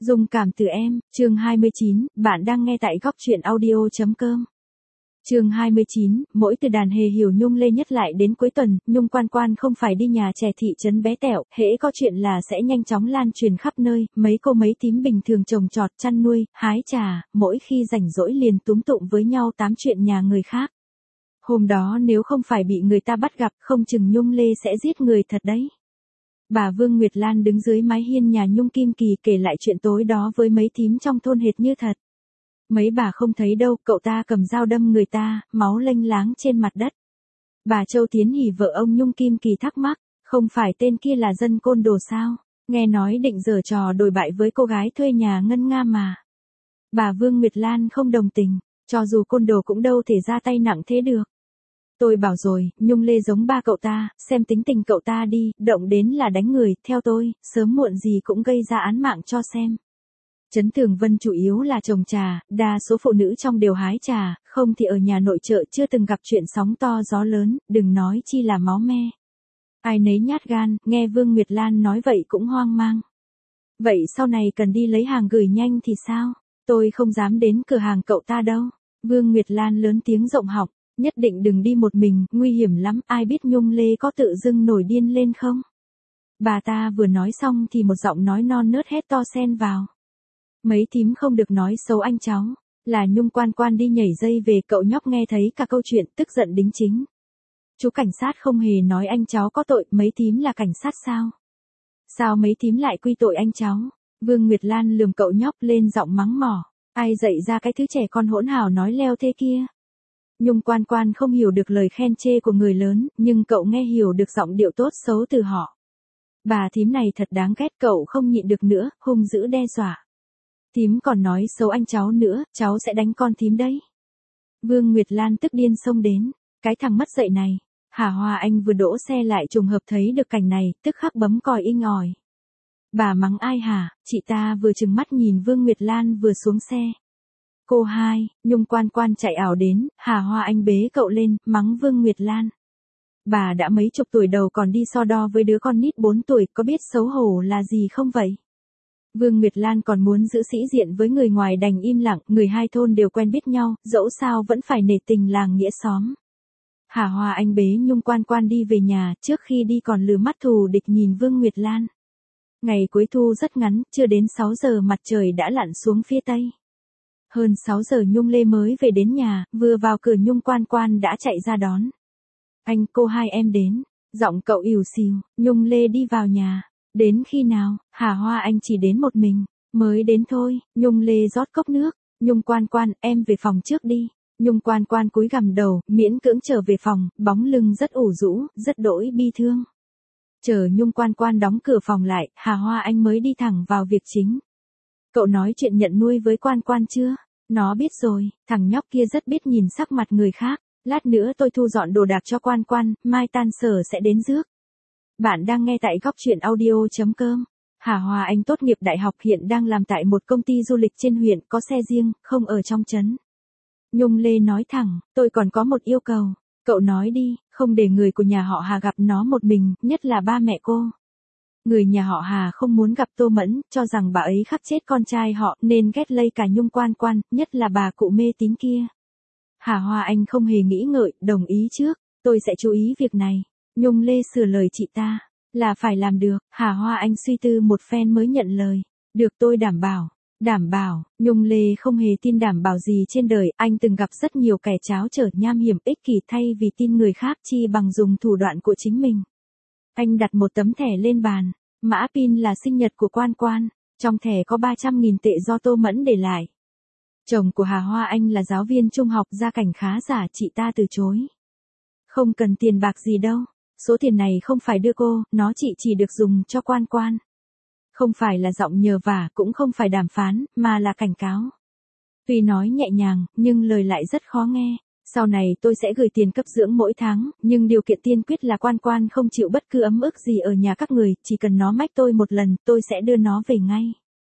Dung cảm từ em, chương 29, bạn đang nghe tại góc truyện audio.com. Chương 29, mỗi từ đàn hề hiểu Nhung Lê nhất lại đến cuối tuần, Nhung Quan Quan không phải đi nhà trẻ thị trấn bé tẹo, hễ có chuyện là sẽ nhanh chóng lan truyền khắp nơi, mấy cô mấy thím bình thường trồng trọt, chăn nuôi, hái trà, mỗi khi rảnh rỗi liền túm tụm với nhau tám chuyện nhà người khác. Hôm đó nếu không phải bị người ta bắt gặp, không chừng Nhung Lê sẽ giết người thật đấy. Bà Vương Nguyệt Lan đứng dưới mái hiên nhà Nhung Kim Kỳ kể lại chuyện tối đó với mấy thím trong thôn hệt như thật. Mấy bà không thấy đâu, cậu ta cầm dao đâm người ta, máu lênh láng trên mặt đất. Bà Châu Tiến Hỷ vợ ông Nhung Kim Kỳ thắc mắc, không phải tên kia là dân côn đồ sao? Nghe nói định giở trò đồi bại với cô gái thuê nhà Ngân Nga mà. Bà Vương Nguyệt Lan không đồng tình, cho dù côn đồ cũng đâu thể ra tay nặng thế được. Tôi bảo rồi, Nhung Lê giống ba cậu ta, xem tính tình cậu ta đi, động đến là đánh người, theo tôi, sớm muộn gì cũng gây ra án mạng cho xem. Trấn Tường Vân chủ yếu là trồng trà, đa số phụ nữ trong đều hái trà, không thì ở nhà nội trợ chưa từng gặp chuyện sóng to gió lớn, đừng nói chi là máu me. Ai nấy nhát gan, nghe Vương Nguyệt Lan nói vậy cũng hoang mang. Vậy sau này cần đi lấy hàng gửi nhanh thì sao? Tôi không dám đến cửa hàng cậu ta đâu. Vương Nguyệt Lan lớn tiếng rộng họng. Nhất định đừng đi một mình, nguy hiểm lắm, ai biết Nhung Lê có tự dưng nổi điên lên không? Bà ta vừa nói xong thì một giọng nói non nớt hét to xen vào. Mấy thím không được nói xấu anh cháu, là Nhung Quan Quan đi nhảy dây về, cậu nhóc nghe thấy cả câu chuyện tức giận đính chính. Chú cảnh sát không hề nói anh cháu có tội, mấy thím là cảnh sát sao? Sao mấy thím lại quy tội anh cháu? Vương Nguyệt Lan lườm cậu nhóc lên giọng mắng mỏ, ai dạy ra cái thứ trẻ con hỗn hào nói leo thế kia? Nhung Quan Quan không hiểu được lời khen chê của người lớn, nhưng cậu nghe hiểu được giọng điệu tốt xấu từ họ. Bà thím này thật đáng ghét, cậu không nhịn được nữa, hung dữ đe dọa. Thím còn nói xấu anh cháu nữa, cháu sẽ đánh con thím đấy. Vương Nguyệt Lan tức điên xông đến, cái thằng mất dạy này. Hà Hoa Anh vừa đỗ xe lại trùng hợp thấy được cảnh này, tức khắc bấm còi inh ỏi. Bà mắng ai hả? Chị ta vừa trừng mắt nhìn Vương Nguyệt Lan vừa xuống xe. Cô hai, Nhung Quan Quan chạy ảo đến, Hà Hoa Anh bế cậu lên, mắng Vương Nguyệt Lan. Bà đã mấy chục tuổi đầu còn đi so đo với đứa con nít 4 tuổi, có biết xấu hổ là gì không vậy? Vương Nguyệt Lan còn muốn giữ sĩ diện với người ngoài đành im lặng, người hai thôn đều quen biết nhau, dẫu sao vẫn phải nể tình làng nghĩa xóm. Hà Hoa Anh bế Nhung Quan Quan đi về nhà, trước khi đi còn lừa mắt thù địch nhìn Vương Nguyệt Lan. Ngày cuối thu rất ngắn, chưa đến 6 giờ mặt trời đã lặn xuống phía tây. Hơn 6 giờ Nhung Lê mới về đến nhà, vừa vào cửa Nhung Quan Quan đã chạy ra đón. Anh, cô hai em đến. Giọng cậu ỉu xìu. Nhung Lê đi vào nhà. Đến khi nào? Hà Hoa Anh chỉ đến một mình. Mới đến thôi. Nhung Lê rót cốc nước. Nhung Quan Quan, em về phòng trước đi. Nhung Quan Quan cúi gằm đầu, miễn cưỡng trở về phòng, bóng lưng rất ủ rũ, rất đỗi bi thương. Chờ Nhung Quan Quan đóng cửa phòng lại, Hà Hoa Anh mới đi thẳng vào việc chính. Cậu nói chuyện nhận nuôi với Quan Quan chưa? Nó biết rồi, thằng nhóc kia rất biết nhìn sắc mặt người khác. Lát nữa tôi thu dọn đồ đạc cho Quan Quan, mai tan sở sẽ đến rước. Bạn đang nghe tại góc truyện audio.com. Hà Hoa Anh tốt nghiệp đại học hiện đang làm tại một công ty du lịch trên huyện, có xe riêng, không ở trong trấn. Nhung Lê nói thẳng, tôi còn có một yêu cầu. Cậu nói đi, không để người của nhà họ Hà gặp nó một mình, nhất là ba mẹ cô. Người nhà họ Hà không muốn gặp Tô Mẫn, cho rằng bà ấy khắc chết con trai họ, nên ghét lây cả Nhung Quan Quan, nhất là bà cụ mê tín kia. Hà Hoa Anh không hề nghĩ ngợi, đồng ý trước, tôi sẽ chú ý việc này. Nhung Lê sửa lời chị ta, là phải làm được. Hà Hoa Anh suy tư một phen mới nhận lời. Được, tôi đảm bảo. Đảm bảo, Nhung Lê không hề tin đảm bảo gì trên đời, anh từng gặp rất nhiều kẻ tráo trở nham hiểm ích kỷ thay vì tin người khác chi bằng dùng thủ đoạn của chính mình. Anh đặt một tấm thẻ lên bàn, mã pin là sinh nhật của Quan Quan, trong thẻ có 300.000 tệ do Tô Mẫn để lại. Chồng của Hà Hoa Anh là giáo viên trung học, gia cảnh khá giả, chị ta từ chối. Không cần tiền bạc gì đâu, số tiền này không phải đưa cô, nó chị chỉ được dùng cho Quan Quan. Không phải là giọng nhờ vả, cũng không phải đàm phán, mà là cảnh cáo. Tuy nói nhẹ nhàng, nhưng lời lại rất khó nghe. Sau này tôi sẽ gửi tiền cấp dưỡng mỗi tháng, nhưng điều kiện tiên quyết là Quan Quan không chịu bất cứ ấm ức gì ở nhà các người, chỉ cần nó mách tôi một lần, tôi sẽ đưa nó về ngay.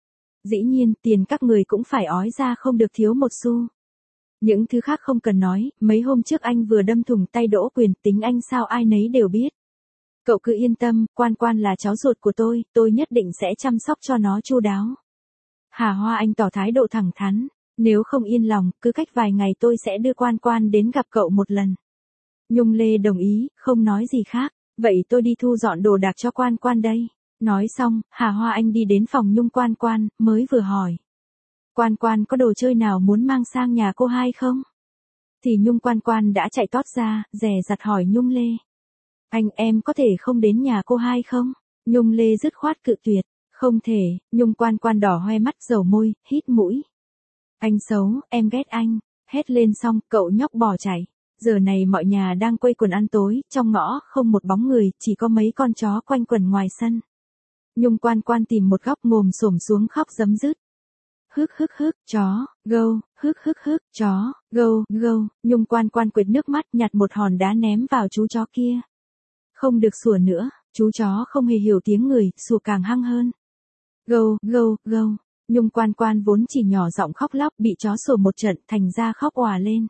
Dĩ nhiên, tiền các người cũng phải ói ra không được thiếu một xu. Những thứ khác không cần nói, mấy hôm trước anh vừa đâm thủng tay Đỗ Quyền, tính anh sao ai nấy đều biết. Cậu cứ yên tâm, Quan Quan là cháu ruột của tôi nhất định sẽ chăm sóc cho nó chu đáo. Hà Hoa Anh tỏ thái độ thẳng thắn, nếu không yên lòng, cứ cách vài ngày tôi sẽ đưa Quan Quan đến gặp cậu một lần. Nhung Lê đồng ý, không nói gì khác, vậy tôi đi thu dọn đồ đạc cho Quan Quan đây. Nói xong, Hà Hoa Anh đi đến phòng Nhung Quan Quan, mới vừa hỏi. Quan Quan có đồ chơi nào muốn mang sang nhà cô hai không? Thì Nhung Quan Quan đã chạy tót ra, dè dặt hỏi Nhung Lê. Anh em có thể không đến nhà cô hai không? Nhung Lê dứt khoát cự tuyệt. Không thể, Nhung Quan Quan đỏ hoe mắt dầu môi, hít mũi. Anh xấu, em ghét anh. Hét lên xong, cậu nhóc bỏ chạy. Giờ này mọi nhà đang quây quần ăn tối, trong ngõ không một bóng người, chỉ có mấy con chó quanh quần ngoài sân. Nhung Quan Quan tìm một góc ngồi xổm xuống khóc rấm rứt. Hức hức hức, chó, gâu, hức hức hức, chó, gâu, gâu. Nhung Quan Quan quệt nước mắt nhặt một hòn đá ném vào chú chó kia. Không được sủa nữa, chú chó không hề hiểu tiếng người, sủa càng hăng hơn. Gâu, gâu, gâu. Nhung Quan Quan vốn chỉ nhỏ giọng khóc lóc bị chó sủa một trận thành ra khóc òa lên.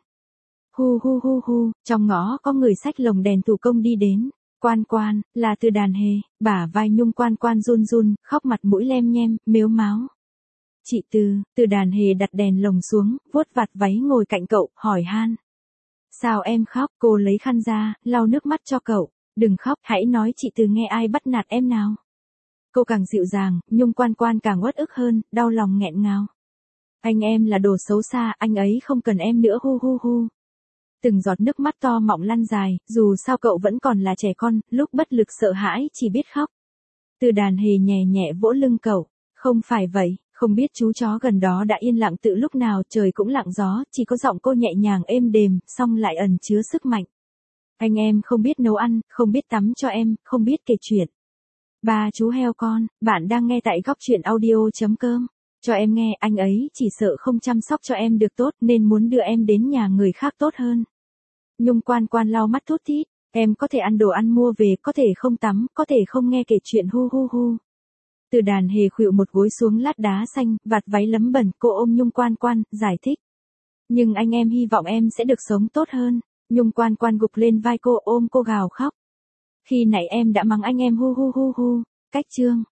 Hu hu hu hu, trong ngõ có người xách lồng đèn thủ công đi đến. Quan Quan, là Từ Đàn Hề, bả vai Nhung Quan Quan run run, khóc mặt mũi lem nhem, mếu máo. Chị Từ Đàn Hề đặt đèn lồng xuống, vuốt vạt váy ngồi cạnh cậu, hỏi han. Sao em khóc? Cô lấy khăn ra, lau nước mắt cho cậu. Đừng khóc, hãy nói chị Từ nghe ai bắt nạt em nào. Cô càng dịu dàng, Nhung Quan Quan càng uất ức hơn, đau lòng nghẹn ngào. Anh em là đồ xấu xa, anh ấy không cần em nữa hu hu hu. Từng giọt nước mắt to mọng lăn dài, dù sao cậu vẫn còn là trẻ con, lúc bất lực sợ hãi chỉ biết khóc. Từ Đàn Hề nhẹ nhẹ vỗ lưng cậu. Không phải vậy, không biết chú chó gần đó đã yên lặng từ lúc nào, trời cũng lặng gió, chỉ có giọng cô nhẹ nhàng êm đềm, song lại ẩn chứa sức mạnh. Anh em không biết nấu ăn, không biết tắm cho em, không biết kể chuyện. Ba chú heo con, bạn đang nghe tại Góc Chuyện Audio.com. Cho em nghe, anh ấy chỉ sợ không chăm sóc cho em được tốt nên muốn đưa em đến nhà người khác tốt hơn. Nhung Quan Quan lau mắt thút thít, em có thể ăn đồ ăn mua về, có thể không tắm, có thể không nghe kể chuyện hu hu hu. Từ Đàn Hề khuỵu một gối xuống lát đá xanh, vạt váy lấm bẩn, cô ôm Nhung Quan Quan, giải thích. Nhưng anh em hy vọng em sẽ được sống tốt hơn. Nhung Quan Quan gục lên vai cô ôm cô gào khóc. Khi nãy em đã mắng anh em hu hu hu hu. Cách chương.